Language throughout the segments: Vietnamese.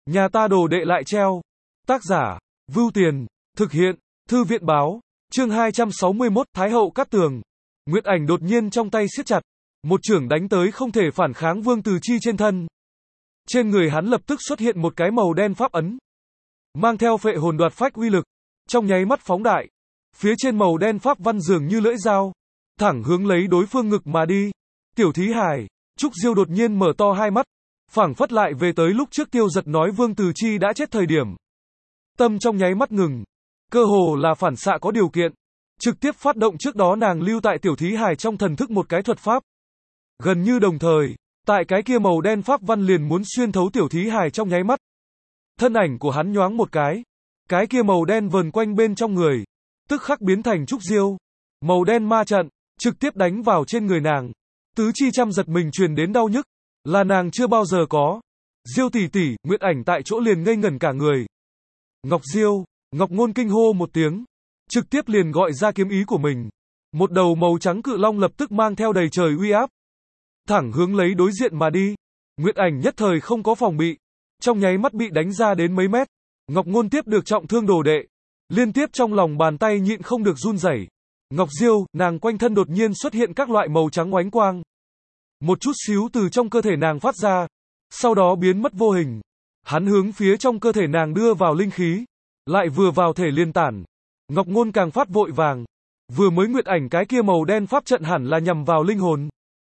Nhà ta đồ đệ lại treo. Tác giả, Vưu Tiền, thực hiện, Thư viện báo, chương 261, Thái hậu cát tường. Nguyệt Ảnh đột nhiên trong tay siết chặt, một chưởng đánh tới không thể phản kháng Vương Từ Chi trên thân. Trên người hắn lập tức xuất hiện một cái màu đen pháp ấn, mang theo phệ hồn đoạt phách uy lực, trong nháy mắt phóng đại. Phía trên màu đen pháp văn dường như lưỡi dao, thẳng hướng lấy đối phương ngực mà đi. Tiểu thí hài, Trúc Diêu đột nhiên mở to hai mắt, phảng phất lại về tới lúc trước Tiêu Giật nói Vương Từ Chi đã chết thời điểm. Tâm trong nháy mắt ngừng, cơ hồ là phản xạ có điều kiện, trực tiếp phát động trước đó nàng lưu tại tiểu thí hài trong thần thức một cái thuật pháp. Gần như đồng thời, tại cái kia màu đen pháp văn liền muốn xuyên thấu tiểu thí hài trong nháy mắt. Thân ảnh của hắn nhoáng một cái kia màu đen vờn quanh bên trong người, tức khắc biến thành Trúc Diêu. Màu đen ma trận, trực tiếp đánh vào trên người nàng. Tứ chi trăm giật mình truyền đến đau nhức, là nàng chưa bao giờ có. Diêu tỷ tỷ, Nguyệt Ảnh tại chỗ liền ngây ngẩn cả người. Ngọc Diêu, Ngọc Ngôn kinh hô một tiếng, trực tiếp liền gọi ra kiếm ý của mình. Một đầu màu trắng cự long lập tức mang theo đầy trời uy áp, thẳng hướng lấy đối diện mà đi. Nguyệt Ảnh nhất thời không có phòng bị, trong nháy mắt bị đánh ra đến mấy mét. Ngọc Ngôn tiếp được trọng thương đồ đệ, liên tiếp trong lòng bàn tay nhịn không được run rẩy. Ngọc Diêu, nàng quanh thân đột nhiên xuất hiện các loại màu trắng oánh quang. Một chút xíu từ trong cơ thể nàng phát ra, sau đó biến mất vô hình. Hắn hướng phía trong cơ thể nàng đưa vào linh khí, lại vừa vào thể liền tản. Ngọc Ngôn càng phát vội vàng, vừa mới Nguyệt Ảnh cái kia màu đen pháp trận hẳn là nhằm vào linh hồn.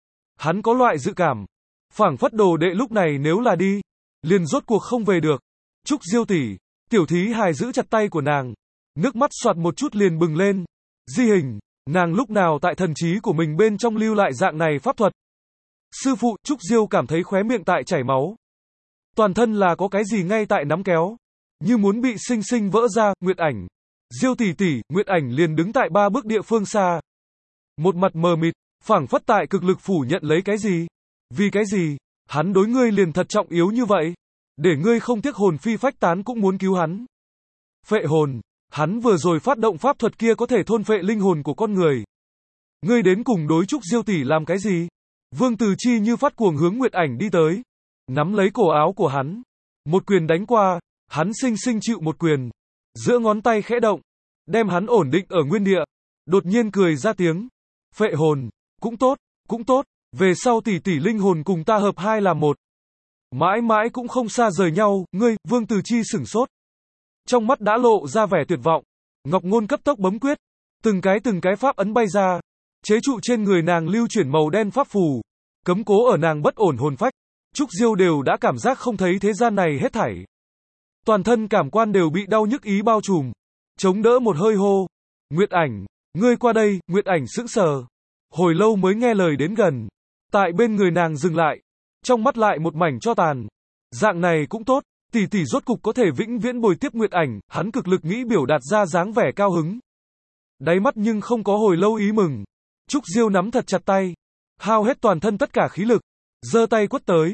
Hắn có loại dự cảm, phảng phất đồ đệ lúc này nếu là đi, liền rốt cuộc không về được. Trúc Diêu tỷ, tiểu thí hài giữ chặt tay của nàng, nước mắt xoạt một chút liền bừng lên. Di hình, nàng lúc nào tại thần trí của mình bên trong lưu lại dạng này pháp thuật. Sư phụ, Trúc Diêu cảm thấy khóe miệng tại chảy máu. Toàn thân là có cái gì ngay tại nắm kéo, như muốn bị sinh sinh vỡ ra. Nguyệt Ảnh, Diêu tỷ tỷ, Nguyệt Ảnh liền đứng tại 3 bước địa phương xa. Một mặt mờ mịt, phảng phất tại cực lực phủ nhận lấy cái gì. Vì cái gì, hắn đối ngươi liền thật trọng yếu như vậy, để ngươi không tiếc hồn phi phách tán cũng muốn cứu hắn. Phệ hồn, hắn vừa rồi phát động pháp thuật kia có thể thôn phệ linh hồn của con người. Ngươi đến cùng đối Trúc Diêu tỷ làm cái gì? Vương Từ Chi như phát cuồng hướng Nguyệt Ảnh đi tới, nắm lấy cổ áo của hắn, một quyền đánh qua, hắn sinh sinh chịu một quyền, giữa ngón tay khẽ động, đem hắn ổn định ở nguyên địa. Đột nhiên cười ra tiếng, phệ hồn, cũng tốt, về sau tỷ tỷ linh hồn cùng ta hợp hai làm một, mãi mãi cũng không xa rời nhau. Ngươi, Vương Từ Chi sửng sốt, trong mắt đã lộ ra vẻ tuyệt vọng. Ngọc Ngôn cấp tốc bấm quyết, từng cái pháp ấn bay ra, chế trụ trên người nàng lưu chuyển màu đen pháp phù, cấm cố ở nàng bất ổn hồn phách. Trúc Diêu đều đã cảm giác không thấy thế gian này hết thảy, toàn thân cảm quan đều bị đau nhức ý bao trùm, chống đỡ một hơi hô, Nguyệt Ảnh, ngươi qua đây. Nguyệt Ảnh sững sờ, hồi lâu mới nghe lời đến gần, tại bên người nàng dừng lại, trong mắt lại một mảnh tro tàn. Dạng này cũng tốt, tỷ tỷ rốt cục có thể vĩnh viễn bồi tiếp Nguyệt Ảnh. Hắn cực lực nghĩ biểu đạt ra dáng vẻ cao hứng, đáy mắt nhưng không có hồi lâu ý mừng. Trúc Diêu nắm thật chặt tay, hao hết toàn thân tất cả khí lực, giơ tay quất tới,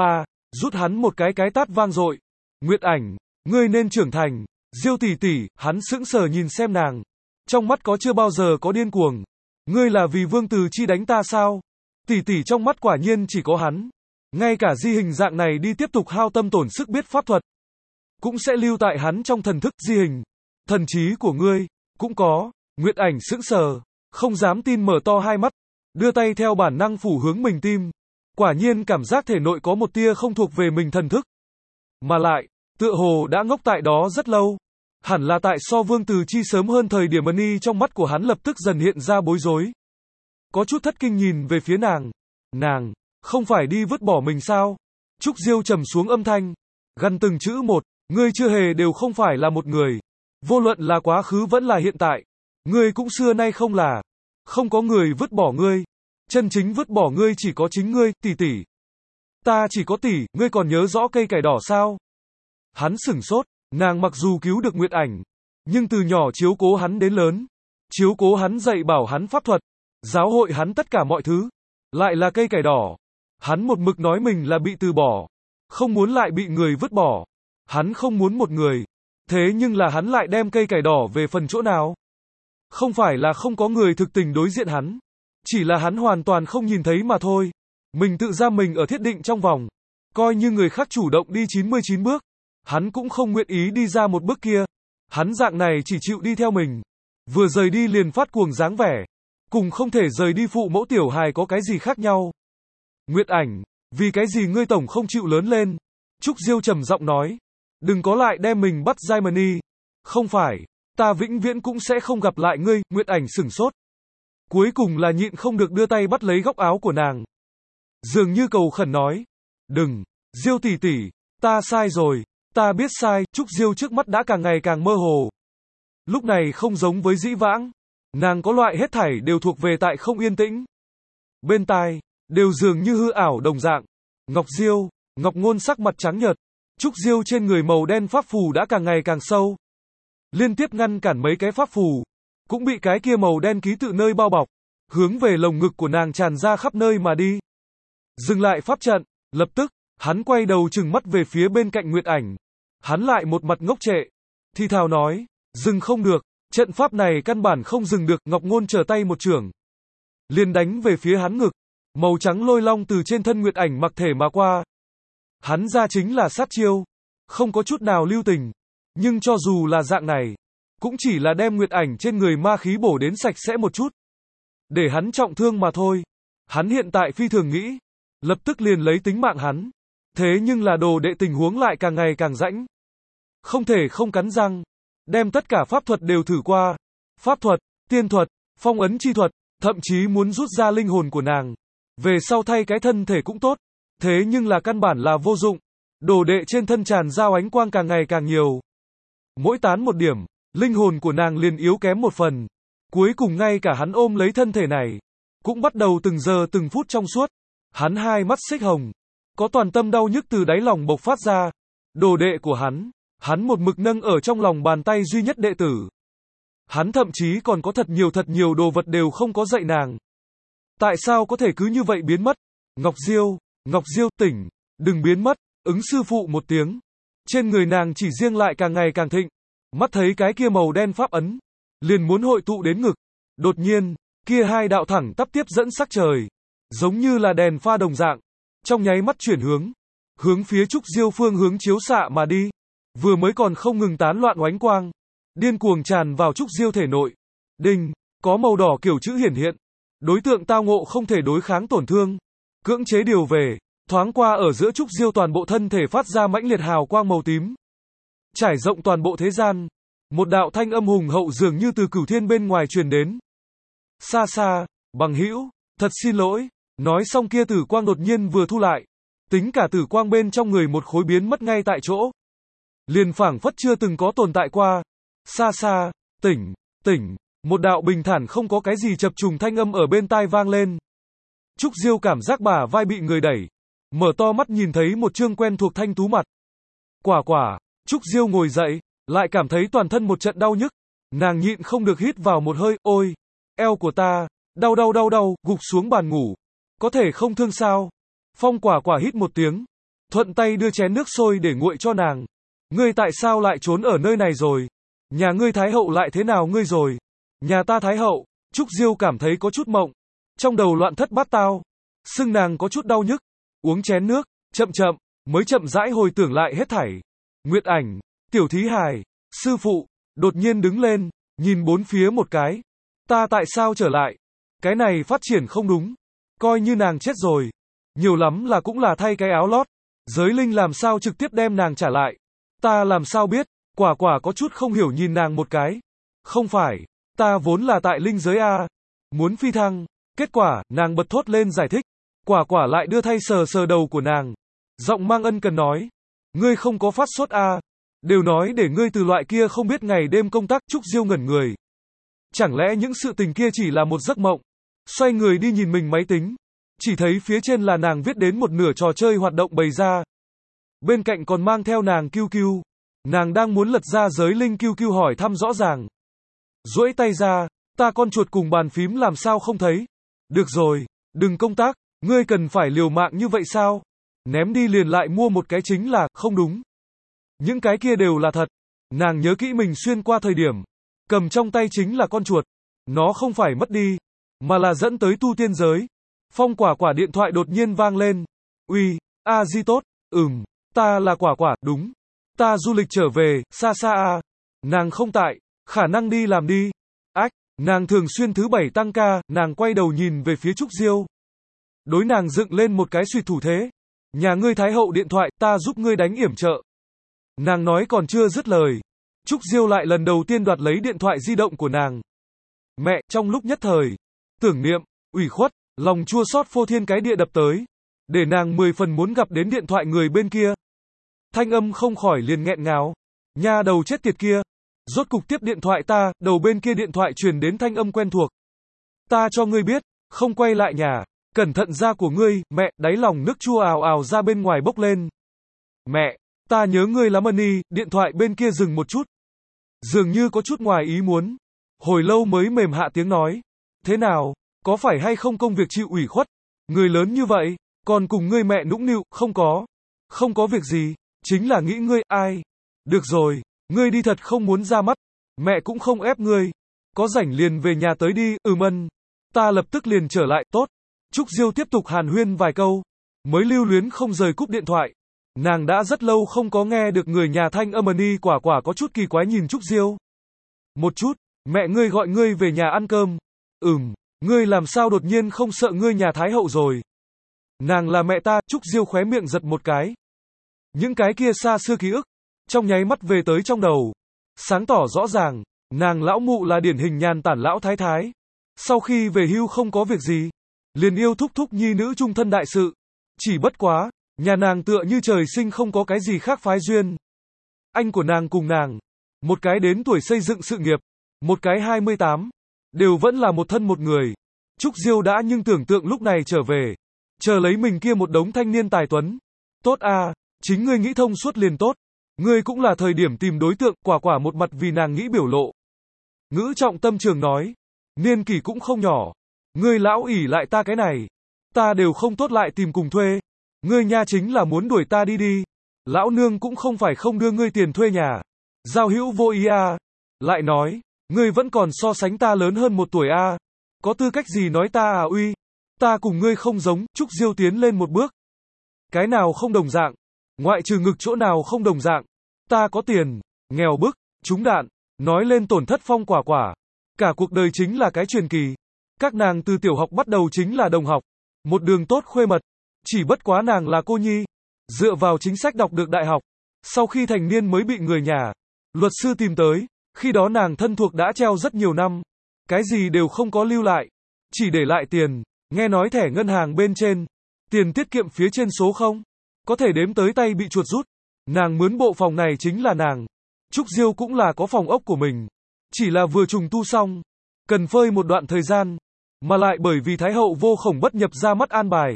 rút hắn một cái tát vang dội. Nguyệt Ảnh, ngươi nên trưởng thành. Diêu tỷ tỷ, hắn sững sờ nhìn xem nàng, trong mắt có chưa bao giờ có điên cuồng. Ngươi là vì Vương Từ Chi đánh ta sao? Tỷ tỷ trong mắt quả nhiên chỉ có hắn, ngay cả di hình dạng này đi tiếp tục hao tâm tổn sức biết pháp thuật, cũng sẽ lưu tại hắn trong thần thức. Di hình, thần trí của ngươi, cũng có. Nguyệt Ảnh sững sờ, không dám tin mở to hai mắt, đưa tay theo bản năng phủ hướng mình tim, quả nhiên cảm giác thể nội có một tia không thuộc về mình thần thức, mà lại, tựa hồ đã ngốc tại đó rất lâu. Hẳn là tại so Vương Từ Chi sớm hơn thời điểm. Ân trong mắt của hắn lập tức dần hiện ra bối rối, có chút thất kinh nhìn về phía nàng, không phải đi vứt bỏ mình sao? Trúc Diêu trầm xuống âm thanh, gằn từng chữ một, ngươi chưa hề đều không phải là một người, vô luận là quá khứ vẫn là hiện tại, ngươi cũng xưa nay không có người vứt bỏ ngươi, chân chính vứt bỏ ngươi chỉ có chính ngươi. Tỷ tỷ, ta chỉ có tỷ, ngươi còn nhớ rõ cây cải đỏ sao? Hắn sửng sốt, nàng mặc dù cứu được Nguyệt Ảnh, nhưng từ nhỏ chiếu cố hắn đến lớn, chiếu cố hắn dạy bảo hắn pháp thuật, giáo hội hắn tất cả mọi thứ, lại là cây cải đỏ. Hắn một mực nói mình là bị từ bỏ, không muốn lại bị người vứt bỏ. Hắn không muốn một người, thế nhưng là hắn lại đem cây cải đỏ về phần chỗ nào? Không phải là không có người thực tình đối diện hắn, chỉ là hắn hoàn toàn không nhìn thấy mà thôi. Mình tự giam mình ở thiết định trong vòng, coi như người khác chủ động đi 99 bước, Hắn cũng không nguyện ý đi ra một bước kia. Hắn dạng này chỉ chịu đi theo mình. Vừa rời đi liền phát cuồng dáng vẻ. Cùng không thể rời đi phụ mẫu tiểu hài có cái gì khác nhau. Nguyệt Ảnh, vì cái gì ngươi tổng không chịu lớn lên? Trúc Diêu trầm giọng nói. Đừng có lại đem mình bắt Jaimini. Không phải, ta vĩnh viễn cũng sẽ không gặp lại ngươi. Nguyệt Ảnh sửng sốt. Cuối cùng là nhịn không được đưa tay bắt lấy góc áo của nàng. Dường như cầu khẩn nói. Đừng, Diêu tỷ tỷ, ta sai rồi, ta biết sai. Trúc Diêu trước mắt đã càng ngày càng mơ hồ. Lúc này không giống với dĩ vãng. Nàng có loại hết thảy đều thuộc về tại không yên tĩnh. Bên tai, đều dường như hư ảo đồng dạng. Ngọc Diêu, Ngọc Ngôn sắc mặt trắng nhợt. Trúc Diêu trên người màu đen pháp phù đã càng ngày càng sâu. Liên tiếp ngăn cản mấy cái pháp phù. Cũng bị cái kia màu đen ký tự nơi bao bọc. Hướng về lồng ngực của nàng tràn ra khắp nơi mà đi. Dừng lại pháp trận. Lập tức, hắn quay đầu trừng mắt về phía bên cạnh Nguyệt Ảnh. Hắn lại một mặt ngốc trệ. Thì thào nói. Dừng không được. Trận pháp này căn bản không dừng được. Ngọc Ngôn trở tay một chưởng. Liền đánh về phía hắn ngực. Màu trắng lôi long từ trên thân Nguyệt Ảnh mặc thể mà qua. Hắn ra chính là sát chiêu. Không có chút nào lưu tình. Nhưng cho dù là dạng này. Cũng chỉ là đem Nguyệt Ảnh trên người ma khí bổ đến sạch sẽ một chút. Để hắn trọng thương mà thôi. Hắn hiện tại phi thường nghĩ. Lập tức liền lấy tính mạng hắn. Thế nhưng là đồ đệ tình huống lại càng ngày càng rãnh. Không thể không cắn răng. Đem tất cả pháp thuật đều thử qua. Pháp thuật, tiên thuật, phong ấn chi thuật. Thậm chí muốn rút ra linh hồn của nàng. Về sau thay cái thân thể cũng tốt. Thế nhưng là căn bản là vô dụng. Đồ đệ trên thân tràn ra ánh quang càng ngày càng nhiều. Mỗi tán một điểm, linh hồn của nàng liền yếu kém một phần. Cuối cùng ngay cả hắn ôm lấy thân thể này. Cũng bắt đầu từng giờ từng phút trong suốt. Hắn hai mắt xích hồng. Có toàn tâm đau nhức từ đáy lòng bộc phát ra. Đồ đệ của hắn một mực nâng ở trong lòng bàn tay duy nhất đệ tử. Hắn thậm chí còn có thật nhiều đồ vật đều không có dạy nàng. Tại sao có thể cứ như vậy biến mất? Ngọc Diêu, tỉnh, đừng biến mất, ứng sư phụ một tiếng. Trên người nàng chỉ riêng lại càng ngày càng thịnh. Mắt thấy cái kia màu đen pháp ấn. Liền muốn hội tụ đến ngực. Đột nhiên, kia hai đạo thẳng tắp tiếp dẫn sắc trời. Giống như là đèn pha đồng dạng. Trong nháy mắt chuyển hướng. Hướng phía Trúc Diêu phương hướng chiếu xạ mà đi. Vừa mới còn không ngừng tán loạn oánh quang. Điên cuồng tràn vào Trúc Diêu thể nội. Đinh, có màu đỏ kiểu chữ hiển hiện. Đối tượng tao ngộ không thể đối kháng tổn thương. Cưỡng chế điều về. Thoáng qua ở giữa Trúc Diêu toàn bộ thân thể phát ra mãnh liệt hào quang màu tím. Trải rộng toàn bộ thế gian. Một đạo thanh âm hùng hậu dường như từ cửu thiên bên ngoài truyền đến. Xa xa, bằng hữu, thật xin lỗi. Nói xong kia tử quang đột nhiên vừa thu lại. Tính cả tử quang bên trong người một khối biến mất ngay tại chỗ. Liền phảng phất chưa từng có tồn tại qua. Xa xa, tỉnh, một đạo bình thản không có cái gì chập trùng thanh âm ở bên tai vang lên. Trúc Diêu cảm giác bả vai bị người đẩy. Mở to mắt nhìn thấy một trương quen thuộc thanh tú mặt. Quả, Trúc Diêu ngồi dậy, lại cảm thấy toàn thân một trận đau nhức. Nàng nhịn không được hít vào một hơi, ôi, eo của ta, đau, gục xuống bàn ngủ. Có thể không thương sao? Phong Quả hít một tiếng. Thuận tay đưa chén nước sôi để nguội cho nàng. Ngươi tại sao lại trốn ở nơi này rồi? Nhà ngươi Thái Hậu lại thế nào ngươi rồi? Nhà ta Thái Hậu, Trúc Diêu cảm thấy có chút mộng. Trong đầu loạn thất bát tao. Sưng nàng có chút đau nhức. Uống chén nước, chậm, mới chậm rãi hồi tưởng lại hết thảy. Nguyệt Ảnh, Tiểu Thí Hài, sư phụ, đột nhiên đứng lên, nhìn bốn phía một cái. Ta tại sao trở lại? Cái này phát triển không đúng. Coi như nàng chết rồi. Nhiều lắm là cũng là thay cái áo lót. Giới linh làm sao trực tiếp đem nàng trả lại. Ta làm sao biết? Quả có chút không hiểu nhìn nàng một cái. Không phải, ta vốn là tại linh giới A. Muốn phi thăng. Kết quả, nàng bật thốt lên giải thích. Quả lại đưa thay sờ đầu của nàng. Giọng mang ân cần nói. Ngươi không có phát sốt A. Đều nói để ngươi từ loại kia không biết ngày đêm công tác. Trúc Diêu ngẩn người. Chẳng lẽ những sự tình kia chỉ là một giấc mộng? Xoay người đi nhìn mình máy tính. Chỉ thấy phía trên là nàng viết đến một nửa trò chơi hoạt động bày ra. Bên cạnh còn mang theo nàng QQ. Nàng đang muốn lật ra giới linh QQ hỏi thăm rõ ràng. Duỗi tay ra, ta con chuột cùng bàn phím làm sao không thấy? Được rồi, đừng công tác, ngươi cần phải liều mạng như vậy sao? Ném đi liền lại mua một cái chính là, không đúng. Những cái kia đều là thật. Nàng nhớ kỹ mình xuyên qua thời điểm. Cầm trong tay chính là con chuột. Nó không phải mất đi, mà là dẫn tới tu tiên giới. Phong Quả điện thoại đột nhiên vang lên. Uy, A Di tốt, ta là Quả, đúng. Ta du lịch trở về, xa xa à. Nàng không tại, khả năng đi làm đi. Ách, nàng thường xuyên thứ bảy tăng ca, nàng quay đầu nhìn về phía Trúc Diêu. Đối nàng dựng lên một cái suy thủ thế. Nhà ngươi Thái hậu điện thoại, ta giúp ngươi đánh yểm trợ. Nàng nói còn chưa dứt lời. Trúc Diêu lại lần đầu tiên đoạt lấy điện thoại di động của nàng. Mẹ, trong lúc nhất thời, tưởng niệm, ủy khuất, lòng chua xót phô thiên cái địa đập tới. Để nàng 10 phần muốn gặp đến điện thoại người bên kia. Thanh âm không khỏi liền nghẹn ngào. Nha đầu chết tiệt kia. Rốt cục tiếp điện thoại ta, đầu bên kia điện thoại truyền đến thanh âm quen thuộc. Ta cho ngươi biết, không quay lại nhà. Cẩn thận da của ngươi, mẹ, đáy lòng nước chua ào ào ra bên ngoài bốc lên. Mẹ, ta nhớ ngươi lắm ân. Điện thoại bên kia dừng một chút. Dường như có chút ngoài ý muốn. Hồi lâu mới mềm hạ tiếng nói. Thế nào, có phải hay không công việc chịu ủy khuất? Người lớn như vậy, còn cùng ngươi mẹ nũng nịu, không có. Không có việc gì, chính là nghĩ ngươi, ai. Được rồi, ngươi đi thật không muốn ra mắt. Mẹ cũng không ép ngươi. Có rảnh liền về nhà tới đi, ân. Ta lập tức liền trở lại, tốt. Trúc Diêu tiếp tục hàn huyên vài câu. Mới lưu luyến không rời cúp điện thoại. Nàng đã rất lâu không có nghe được người nhà thanh âm quả quả có chút kỳ quái nhìn Trúc Diêu. Một chút, mẹ ngươi gọi ngươi về nhà ăn cơm. Ngươi làm sao đột nhiên không sợ ngươi nhà Thái hậu rồi. Nàng là mẹ ta, Trúc Diêu khóe miệng giật một cái. Những cái kia xa xưa ký ức, trong nháy mắt về tới trong đầu. Sáng tỏ rõ ràng, nàng lão mụ là điển hình nhàn tản lão thái thái. Sau khi về hưu không có việc gì, liền yêu thúc thúc nhi nữ trung thân đại sự. Chỉ bất quá, nhà nàng tựa như trời sinh không có cái gì khác phái duyên. Anh của nàng cùng nàng, một cái đến tuổi xây dựng sự nghiệp, một cái 28, đều vẫn là một thân một người. Trúc Diêu đã nhưng tưởng tượng lúc này trở về, chờ lấy mình kia một đống thanh niên tài tuấn. Tốt à, chính ngươi nghĩ thông suốt liền tốt. Ngươi cũng là thời điểm tìm đối tượng, quả quả một mặt vì nàng nghĩ biểu lộ. Ngữ trọng tâm trường nói, niên kỷ cũng không nhỏ. Ngươi lão ỷ lại ta cái này, ta đều không tốt lại tìm cùng thuê. Ngươi nha chính là muốn đuổi ta đi. Lão nương cũng không phải không đưa ngươi tiền thuê nhà. Giao hữu vô ý à. Lại nói, ngươi vẫn còn so sánh ta lớn hơn 1 tuổi à. Có tư cách gì nói ta à uy. Ta cùng ngươi không giống. Trúc Diêu tiến lên một bước. Cái nào không đồng dạng. Ngoại trừ ngực chỗ nào không đồng dạng. Ta có tiền, nghèo bức, trúng đạn. Nói lên tổn thất phong quả quả. Cả cuộc đời chính là cái truyền kỳ. Các nàng từ tiểu học bắt đầu chính là đồng học. Một đường tốt khuê mật. Chỉ bất quá nàng là cô nhi. Dựa vào chính sách đọc được đại học. Sau khi thành niên mới bị người nhà, luật sư tìm tới. Khi đó nàng thân thuộc đã treo rất nhiều năm. Cái gì đều không có lưu lại. Chỉ để lại tiền. Nghe nói thẻ ngân hàng bên trên. Tiền tiết kiệm phía trên số 0. Có thể đếm tới tay bị chuột rút. Nàng mướn bộ phòng này chính là nàng. Trúc Diêu cũng là có phòng ốc của mình. Chỉ là vừa trùng tu xong. Cần phơi một đoạn thời gian. Mà lại bởi vì Thái hậu vô khổng bất nhập ra mắt an bài.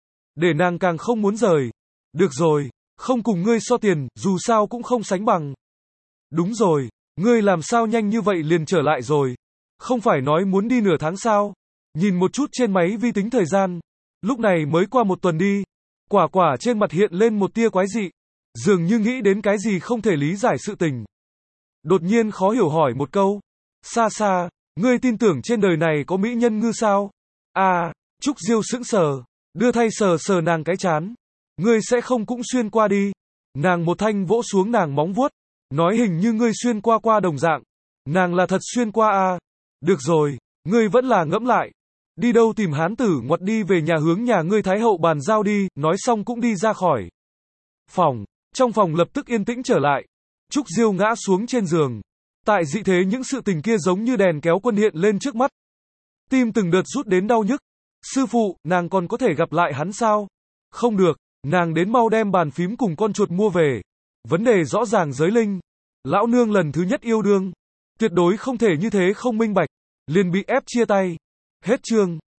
Để nàng càng không muốn rời. Được rồi, không cùng ngươi so tiền, dù sao cũng không sánh bằng. Đúng rồi, ngươi làm sao nhanh như vậy liền trở lại rồi. Không phải nói muốn đi nửa tháng sao. Nhìn một chút trên máy vi tính thời gian. Lúc này mới qua 1 tuần đi. Quả quả trên mặt hiện lên một tia quái dị. Dường như nghĩ đến cái gì không thể lý giải sự tình. Đột nhiên khó hiểu hỏi một câu. Xa xa, ngươi tin tưởng trên đời này có mỹ nhân ngư sao? À, Trúc Diêu sững sờ. Đưa thay sờ sờ nàng cái chán. Ngươi sẽ không cũng xuyên qua đi. Nàng một thanh vỗ xuống nàng móng vuốt. Nói hình như ngươi xuyên qua đồng dạng. Nàng là thật xuyên qua à. Được rồi, ngươi vẫn là ngẫm lại. Đi đâu tìm hán tử ngoặt đi về nhà hướng nhà ngươi Thái hậu bàn giao đi. Nói xong cũng đi ra khỏi phòng. Trong phòng lập tức yên tĩnh trở lại. Trúc Diêu ngã xuống trên giường. Tại dị thế những sự tình kia giống như đèn kéo quân hiện lên trước mắt. Tim từng đợt rút đến đau nhức. Sư phụ, nàng còn có thể gặp lại hắn sao? Không được, nàng đến mau đem bàn phím cùng con chuột mua về. Vấn đề rõ ràng giới linh. Lão nương lần thứ nhất yêu đương. Tuyệt đối không thể như thế không minh bạch. Liền bị ép chia tay. Hết chương.